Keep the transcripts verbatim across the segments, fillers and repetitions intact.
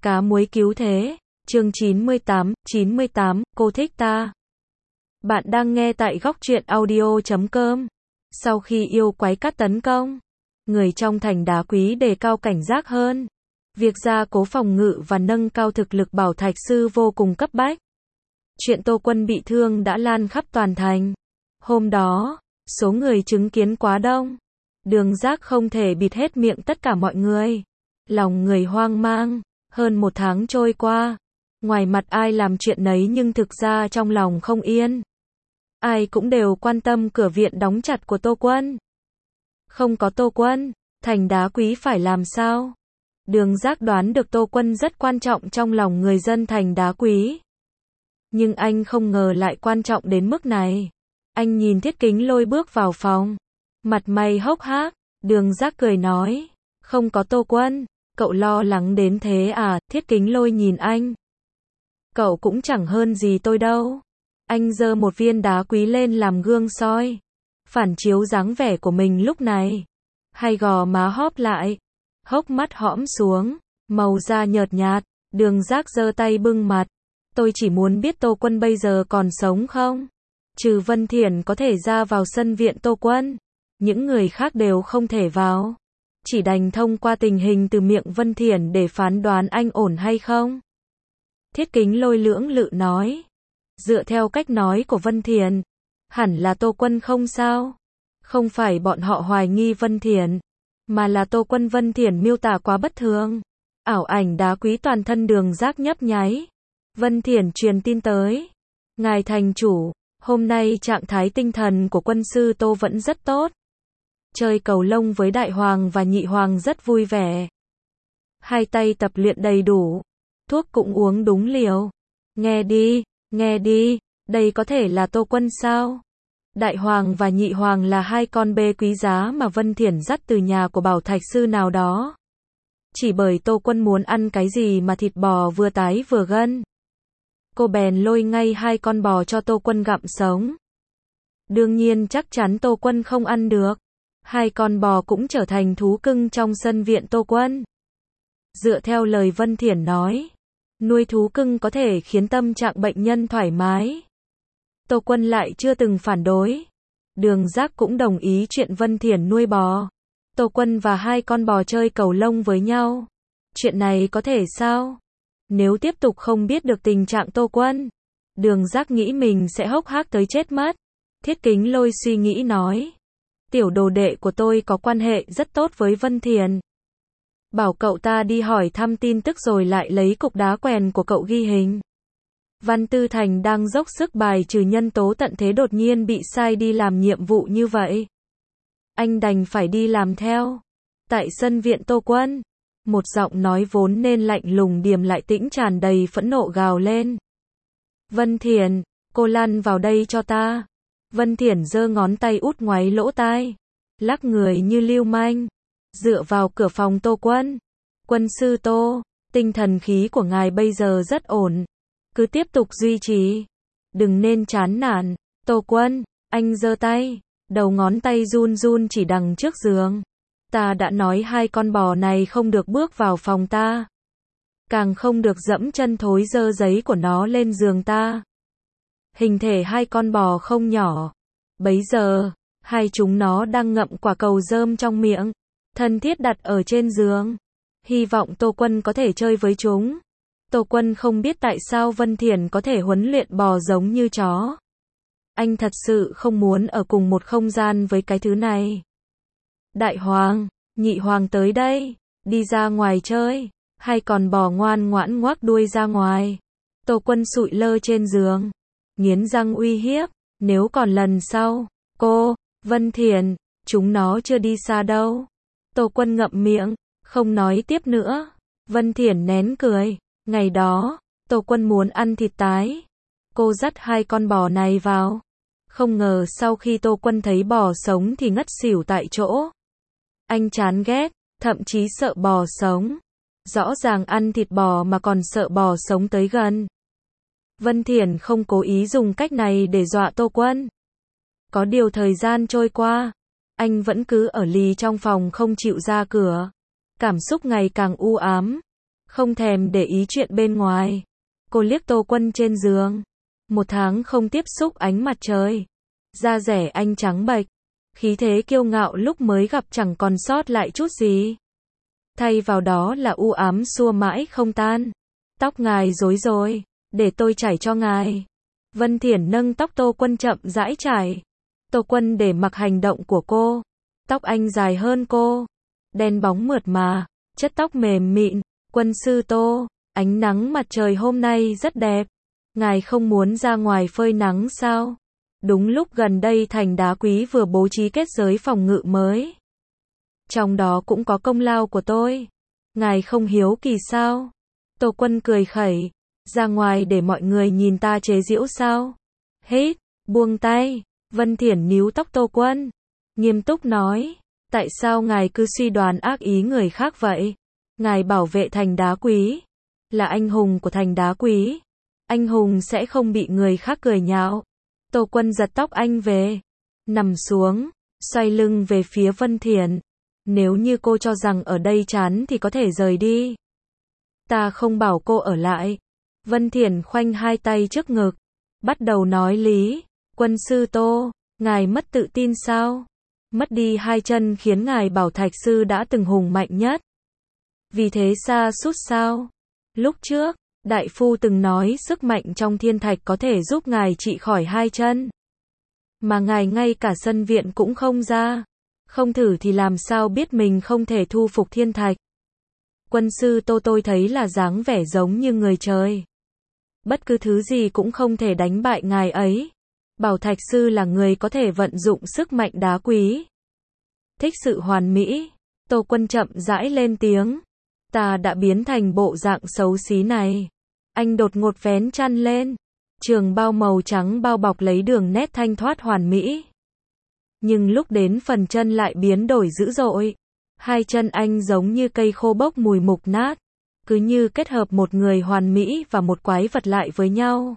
Cá muối cứu thế. Chương chín mươi tám, chín mươi tám, cô thích ta. Bạn đang nghe tại góc truyện audio chấm com. Sau khi yêu quái cát tấn công, người trong thành Đá Quý đề cao cảnh giác hơn. Việc gia cố phòng ngự và nâng cao thực lực bảo thạch sư vô cùng cấp bách. Chuyện Tô Quân bị thương đã lan khắp toàn thành. Hôm đó, số người chứng kiến quá đông. Đường Giác không thể bịt hết miệng tất cả mọi người. Lòng người hoang mang. Hơn một tháng trôi qua, ngoài mặt ai làm chuyện nấy nhưng thực ra trong lòng không yên. Ai cũng đều quan tâm cửa viện đóng chặt của Tô Quân. Không có Tô Quân, thành Đá Quý phải làm sao? Đường Giác đoán được Tô Quân rất quan trọng trong lòng người dân thành Đá Quý. Nhưng anh không ngờ lại quan trọng đến mức này. Anh nhìn Thiết Kính Lôi bước vào phòng. Mặt mày hốc hác, Đường Giác cười nói, không có Tô Quân. Cậu lo lắng đến thế à? Thiết Kính Lôi nhìn anh. Cậu cũng chẳng hơn gì tôi đâu. Anh giơ một viên đá quý lên làm gương soi, phản chiếu dáng vẻ của mình lúc này. Hai gò má hóp lại, hốc mắt hõm xuống, màu da nhợt nhạt. Đường Giác giơ tay bưng mặt. Tôi chỉ muốn biết Tô Quân bây giờ còn sống không? Trừ Vân Thiển có thể ra vào sân viện Tô Quân, những người khác đều không thể vào. Chỉ đành thông qua tình hình từ miệng Vân Thiển để phán đoán anh ổn hay không. Thiết Kính Lôi lưỡng lự nói. Dựa theo cách nói của Vân Thiển, hẳn là Tô Quân không sao. Không phải bọn họ hoài nghi Vân Thiển, mà là Tô Quân Vân Thiển miêu tả quá bất thường. Ảo ảnh đá quý toàn thân Đường Giác nhấp nháy. Vân Thiển truyền tin tới. Ngài thành chủ, hôm nay trạng thái tinh thần của quân sư Tô vẫn rất tốt. Chơi cầu lông với đại hoàng và nhị hoàng rất vui vẻ. Hai tay tập luyện đầy đủ. Thuốc cũng uống đúng liều. Nghe đi, nghe đi, đây có thể là Tô Quân sao? Đại hoàng và nhị hoàng là hai con bê quý giá mà Vân Thiển dắt từ nhà của bảo thạch sư nào đó. Chỉ bởi Tô Quân muốn ăn cái gì mà thịt bò vừa tái vừa gân. Cô bèn lôi ngay hai con bò cho Tô Quân gặm sống. Đương nhiên chắc chắn Tô Quân không ăn được. Hai con bò cũng trở thành thú cưng trong sân viện Tô Quân. Dựa theo lời Vân Thiển nói, nuôi thú cưng có thể khiến tâm trạng bệnh nhân thoải mái. Tô Quân lại chưa từng phản đối. Đường Giác cũng đồng ý chuyện Vân Thiển nuôi bò. Tô Quân và hai con bò chơi cầu lông với nhau. Chuyện này có thể sao? Nếu tiếp tục không biết được tình trạng Tô Quân, Đường Giác nghĩ mình sẽ hốc hác tới chết mất. Thiết Kính Lôi suy nghĩ nói. Tiểu đồ đệ của tôi có quan hệ rất tốt với Vân Thiển. Bảo cậu ta đi hỏi thăm tin tức rồi lại lấy cục đá quèn của cậu ghi hình. Văn Tư Thành đang dốc sức bài trừ nhân tố tận thế đột nhiên bị sai đi làm nhiệm vụ như vậy. Anh đành phải đi làm theo. Tại sân viện Tô Quân, một giọng nói vốn nên lạnh lùng điềm lại tĩnh tràn đầy phẫn nộ gào lên. Vân Thiển, cô lăn vào đây cho ta. Vân Thiển giơ ngón tay út ngoáy lỗ tai, lắc người như lưu manh, dựa vào cửa phòng Tô Quân. Quân sư Tô, tinh thần khí của ngài bây giờ rất ổn, cứ tiếp tục duy trì, đừng nên chán nản. Tô Quân, anh giơ tay, đầu ngón tay run run chỉ đằng trước giường. Ta đã nói hai con bò này không được bước vào phòng ta, càng không được dẫm chân thối dơ giấy của nó lên giường ta. Hình thể hai con bò không nhỏ. Bấy giờ, hai chúng nó đang ngậm quả cầu rơm trong miệng, thân thiết đặt ở trên giường. Hy vọng Tô Quân có thể chơi với chúng. Tô Quân không biết tại sao Vân Thiển có thể huấn luyện bò giống như chó. Anh thật sự không muốn ở cùng một không gian với cái thứ này. Đại hoàng, nhị hoàng tới đây, đi ra ngoài chơi. Hai con bò ngoan ngoãn ngoác đuôi ra ngoài. Tô Quân sụi lơ trên giường, nghiến răng uy hiếp, nếu còn lần sau, cô, Vân Thiển, chúng nó chưa đi xa đâu. Tô Quân ngậm miệng, không nói tiếp nữa. Vân Thiển nén cười. Ngày đó, Tô Quân muốn ăn thịt tái. Cô dắt hai con bò này vào. Không ngờ sau khi Tô Quân thấy bò sống thì ngất xỉu tại chỗ. Anh chán ghét, thậm chí sợ bò sống. Rõ ràng ăn thịt bò mà còn sợ bò sống tới gần. Vân Thiển không cố ý dùng cách này để dọa Tô Quân. Có điều thời gian trôi qua, anh vẫn cứ ở lì trong phòng không chịu ra cửa. Cảm xúc ngày càng u ám. Không thèm để ý chuyện bên ngoài. Cô liếc Tô Quân trên giường. Một tháng không tiếp xúc ánh mặt trời. Da rẻ anh trắng bệch. Khí thế kiêu ngạo lúc mới gặp chẳng còn sót lại chút gì. Thay vào đó là u ám xua mãi không tan. Tóc ngài rối rồi. Để tôi chải cho ngài. Vân Thiển nâng tóc Tô Quân chậm rãi chải. Tô Quân để mặc hành động của cô. Tóc anh dài hơn cô. Đen bóng mượt mà. Chất tóc mềm mịn. Quân sư Tô, ánh nắng mặt trời hôm nay rất đẹp. Ngài không muốn ra ngoài phơi nắng sao? Đúng lúc gần đây Thành Đá Quý vừa bố trí kết giới phòng ngự mới. Trong đó cũng có công lao của tôi. Ngài không hiếu kỳ sao? Tô Quân cười khẩy. Ra ngoài để mọi người nhìn ta chế giễu sao? Hết, buông tay. Vân Thiển níu tóc Tô Quân. Nghiêm túc nói. Tại sao ngài cứ suy đoán ác ý người khác vậy? Ngài bảo vệ Thành Đá Quý. Là anh hùng của Thành Đá Quý. Anh hùng sẽ không bị người khác cười nhạo. Tô Quân giật tóc anh về. Nằm xuống. Xoay lưng về phía Vân Thiển. Nếu như cô cho rằng ở đây chán thì có thể rời đi. Ta không bảo cô ở lại. Vân Thiển khoanh hai tay trước ngực. Bắt đầu nói lý. Quân sư Tô, ngài mất tự tin sao? Mất đi hai chân khiến ngài bảo Thạch sư đã từng hùng mạnh nhất. Vì thế sa sút sao? Lúc trước, đại phu từng nói sức mạnh trong thiên thạch có thể giúp ngài trị khỏi hai chân. Mà ngài ngay cả sân viện cũng không ra. Không thử thì làm sao biết mình không thể thu phục thiên thạch. Quân sư Tô, tôi thấy là dáng vẻ giống như người trời. Bất cứ thứ gì cũng không thể đánh bại ngài ấy. Bảo Thạch sư là người có thể vận dụng sức mạnh đá quý. Thích sự hoàn mỹ. Tô Quân chậm rãi lên tiếng. Ta đã biến thành bộ dạng xấu xí này. Anh đột ngột vén chăn lên. Trường bao màu trắng bao bọc lấy đường nét thanh thoát hoàn mỹ. Nhưng lúc đến phần chân lại biến đổi dữ dội. Hai chân anh giống như cây khô bốc mùi mục nát. Cứ như kết hợp một người hoàn mỹ và một quái vật lại với nhau.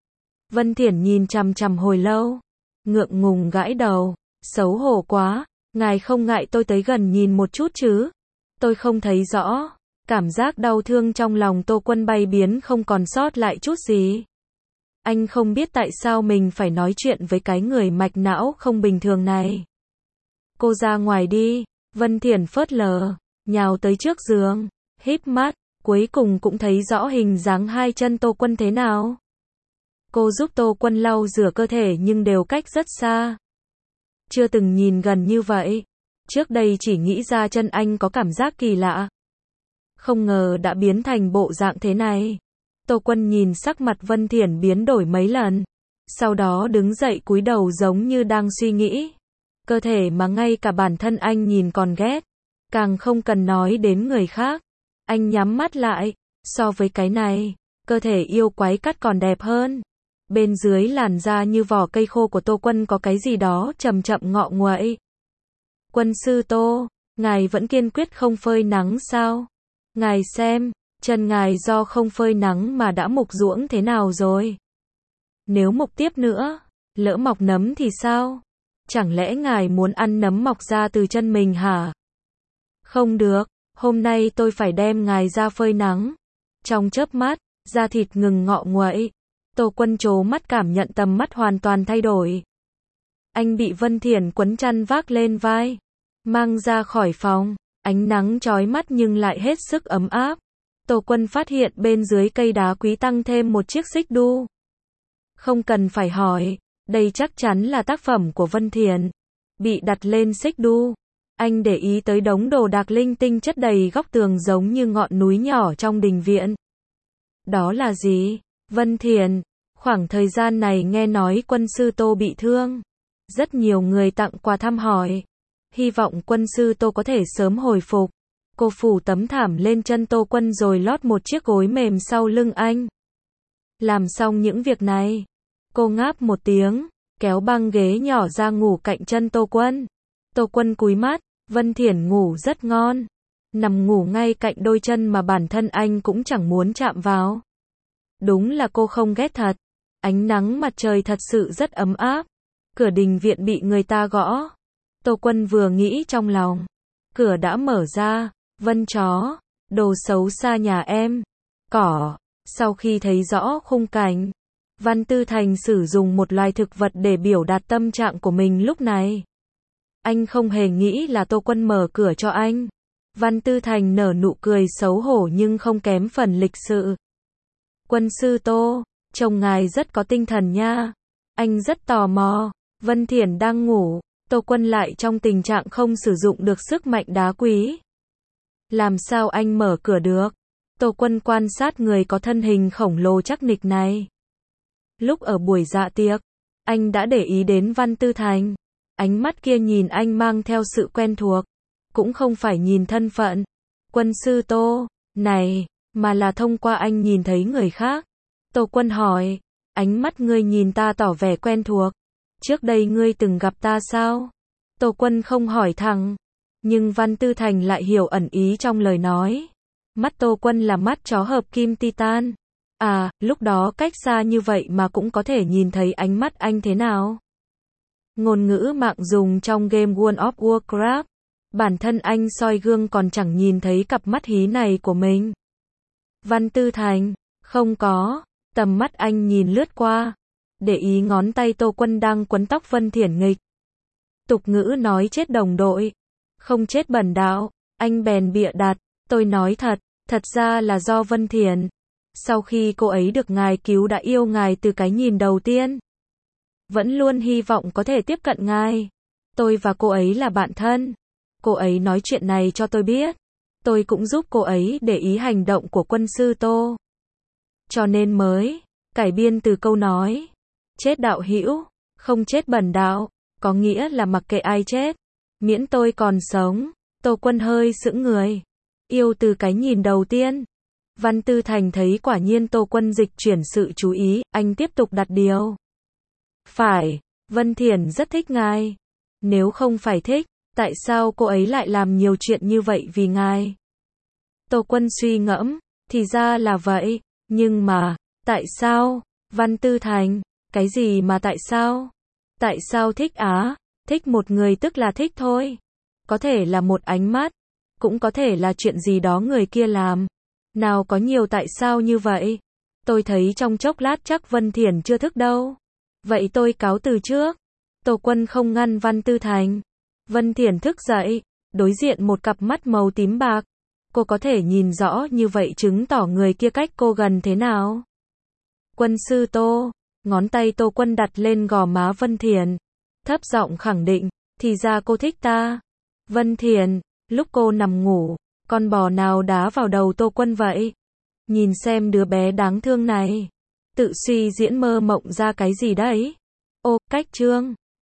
Vân Thiển nhìn chằm chằm hồi lâu. Ngượng ngùng gãi đầu. Xấu hổ quá. Ngài không ngại tôi tới gần nhìn một chút chứ? Tôi không thấy rõ. Cảm giác đau thương trong lòng Tô Quân bay biến không còn sót lại chút gì. Anh không biết tại sao mình phải nói chuyện với cái người mạch não không bình thường này. Cô ra ngoài đi. Vân Thiển phớt lờ. Nhào tới trước giường. Híp mắt. Cuối cùng cũng thấy rõ hình dáng hai chân Tô Quân thế nào. Cô giúp Tô Quân lau rửa cơ thể nhưng đều cách rất xa. Chưa từng nhìn gần như vậy. Trước đây chỉ nghĩ ra chân anh có cảm giác kỳ lạ. Không ngờ đã biến thành bộ dạng thế này. Tô Quân nhìn sắc mặt Vân Thiển biến đổi mấy lần. Sau đó đứng dậy cúi đầu giống như đang suy nghĩ. Cơ thể mà ngay cả bản thân anh nhìn còn ghét. Càng không cần nói đến người khác. Anh nhắm mắt lại. So với cái này, cơ thể yêu quái cắt còn đẹp hơn. Bên dưới làn da như vỏ cây khô của Tô Quân có cái gì đó chậm chậm ngọ nguậy. Quân sư Tô, ngài vẫn kiên quyết không phơi nắng sao? Ngài xem, chân ngài do không phơi nắng mà đã mục ruỗng thế nào rồi? Nếu mục tiếp nữa, lỡ mọc nấm thì sao? Chẳng lẽ ngài muốn ăn nấm mọc ra từ chân mình hả? Không được, hôm nay tôi phải đem ngài ra phơi nắng. Trong chớp mắt, da thịt ngừng ngọ nguậy. Tô Quân trố mắt cảm nhận tầm mắt hoàn toàn thay đổi. Anh bị Vân Thiển quấn chăn vác lên vai, mang ra khỏi phòng, ánh nắng chói mắt nhưng lại hết sức ấm áp. Tô Quân phát hiện bên dưới cây đá quý tăng thêm một chiếc xích đu. Không cần phải hỏi, đây chắc chắn là tác phẩm của Vân Thiển. Bị đặt lên xích đu, anh để ý tới đống đồ đạc linh tinh chất đầy góc tường giống như ngọn núi nhỏ trong đình viện. Đó là gì? Vân Thiển, khoảng thời gian này nghe nói quân sư Tô bị thương. Rất nhiều người tặng quà thăm hỏi. Hy vọng quân sư Tô có thể sớm hồi phục. Cô phủ tấm thảm lên chân Tô Quân rồi lót một chiếc gối mềm sau lưng anh. Làm xong những việc này, cô ngáp một tiếng, kéo băng ghế nhỏ ra ngủ cạnh chân Tô Quân. Tô Quân cúi mắt, Vân Thiển ngủ rất ngon. Nằm ngủ ngay cạnh đôi chân mà bản thân anh cũng chẳng muốn chạm vào. Đúng là cô không ghét thật. Ánh nắng mặt trời thật sự rất ấm áp. Cửa đình viện bị người ta gõ. Tô Quân vừa nghĩ trong lòng. Cửa đã mở ra. Vân chó. Đồ xấu xa nhà em. Cỏ. Sau khi thấy rõ khung cảnh, Văn Tư Thành sử dụng một loài thực vật để biểu đạt tâm trạng của mình lúc này. Anh không hề nghĩ là Tô Quân mở cửa cho anh. Văn Tư Thành nở nụ cười xấu hổ nhưng không kém phần lịch sự. Quân sư Tô, chồng ngài rất có tinh thần nha. Anh rất tò mò. Vân Thiển đang ngủ, Tô Quân lại trong tình trạng không sử dụng được sức mạnh đá quý. Làm sao anh mở cửa được? Tô Quân quan sát người có thân hình khổng lồ chắc nịch này. Lúc ở buổi dạ tiệc, anh đã để ý đến Văn Tư Thành. Ánh mắt kia nhìn anh mang theo sự quen thuộc, cũng không phải nhìn thân phận. Quân sư Tô, này, mà là thông qua anh nhìn thấy người khác. Tô Quân hỏi, ánh mắt ngươi nhìn ta tỏ vẻ quen thuộc. Trước đây ngươi từng gặp ta sao? Tô Quân không hỏi thẳng, nhưng Văn Tư Thành lại hiểu ẩn ý trong lời nói. Mắt Tô Quân là mắt chó hợp kim titan. À, lúc đó cách xa như vậy mà cũng có thể nhìn thấy ánh mắt anh thế nào? Ngôn ngữ mạng dùng trong game World of Warcraft. Bản thân anh soi gương còn chẳng nhìn thấy cặp mắt hí này của mình. Văn Tư Thành, không có. Tầm mắt anh nhìn lướt qua, để ý ngón tay Tô Quân đang quấn tóc Vân Thiển nghịch. Tục ngữ nói chết đồng đội, không chết bần đạo. Anh bèn bịa đặt, tôi nói thật, thật ra là do Vân Thiển. Sau khi cô ấy được ngài cứu đã yêu ngài từ cái nhìn đầu tiên. Vẫn luôn hy vọng có thể tiếp cận ngài. Tôi và cô ấy là bạn thân. Cô ấy nói chuyện này cho tôi biết. Tôi cũng giúp cô ấy để ý hành động của quân sư Tô. Cho nên mới cải biên từ câu nói chết đạo hữu, không chết bần đạo, có nghĩa là mặc kệ ai chết, miễn tôi còn sống. Tô Quân hơi sững người. Yêu từ cái nhìn đầu tiên. Văn Tư Thành thấy quả nhiên Tô Quân dịch chuyển sự chú ý, anh tiếp tục đặt điều. Phải, Vân Thiển rất thích ngài. Nếu không phải thích, tại sao cô ấy lại làm nhiều chuyện như vậy vì ngài? Tô Quân suy ngẫm, thì ra là vậy, nhưng mà, tại sao? Văn Tư Thành, cái gì mà tại sao? Tại sao thích á? Thích một người tức là thích thôi. Có thể là một ánh mắt, cũng có thể là chuyện gì đó người kia làm. Nào có nhiều tại sao như vậy? Tôi thấy trong chốc lát chắc Vân Thiển chưa thức đâu. Vậy tôi cáo từ trước. Tô Quân không ngăn Văn Tư Thành. Vân Thiển thức dậy, đối diện một cặp mắt màu tím bạc. Cô có thể nhìn rõ như vậy chứng tỏ người kia cách cô gần thế nào. Quân sư Tô, ngón tay Tô Quân đặt lên gò má Vân Thiển. Thấp giọng khẳng định, thì ra cô thích ta. Vân Thiển, lúc cô nằm ngủ, con bò nào đá vào đầu Tô Quân vậy? Nhìn xem đứa bé đáng thương này. Tự suy diễn mơ mộng ra cái gì đấy? Ô, cách chương.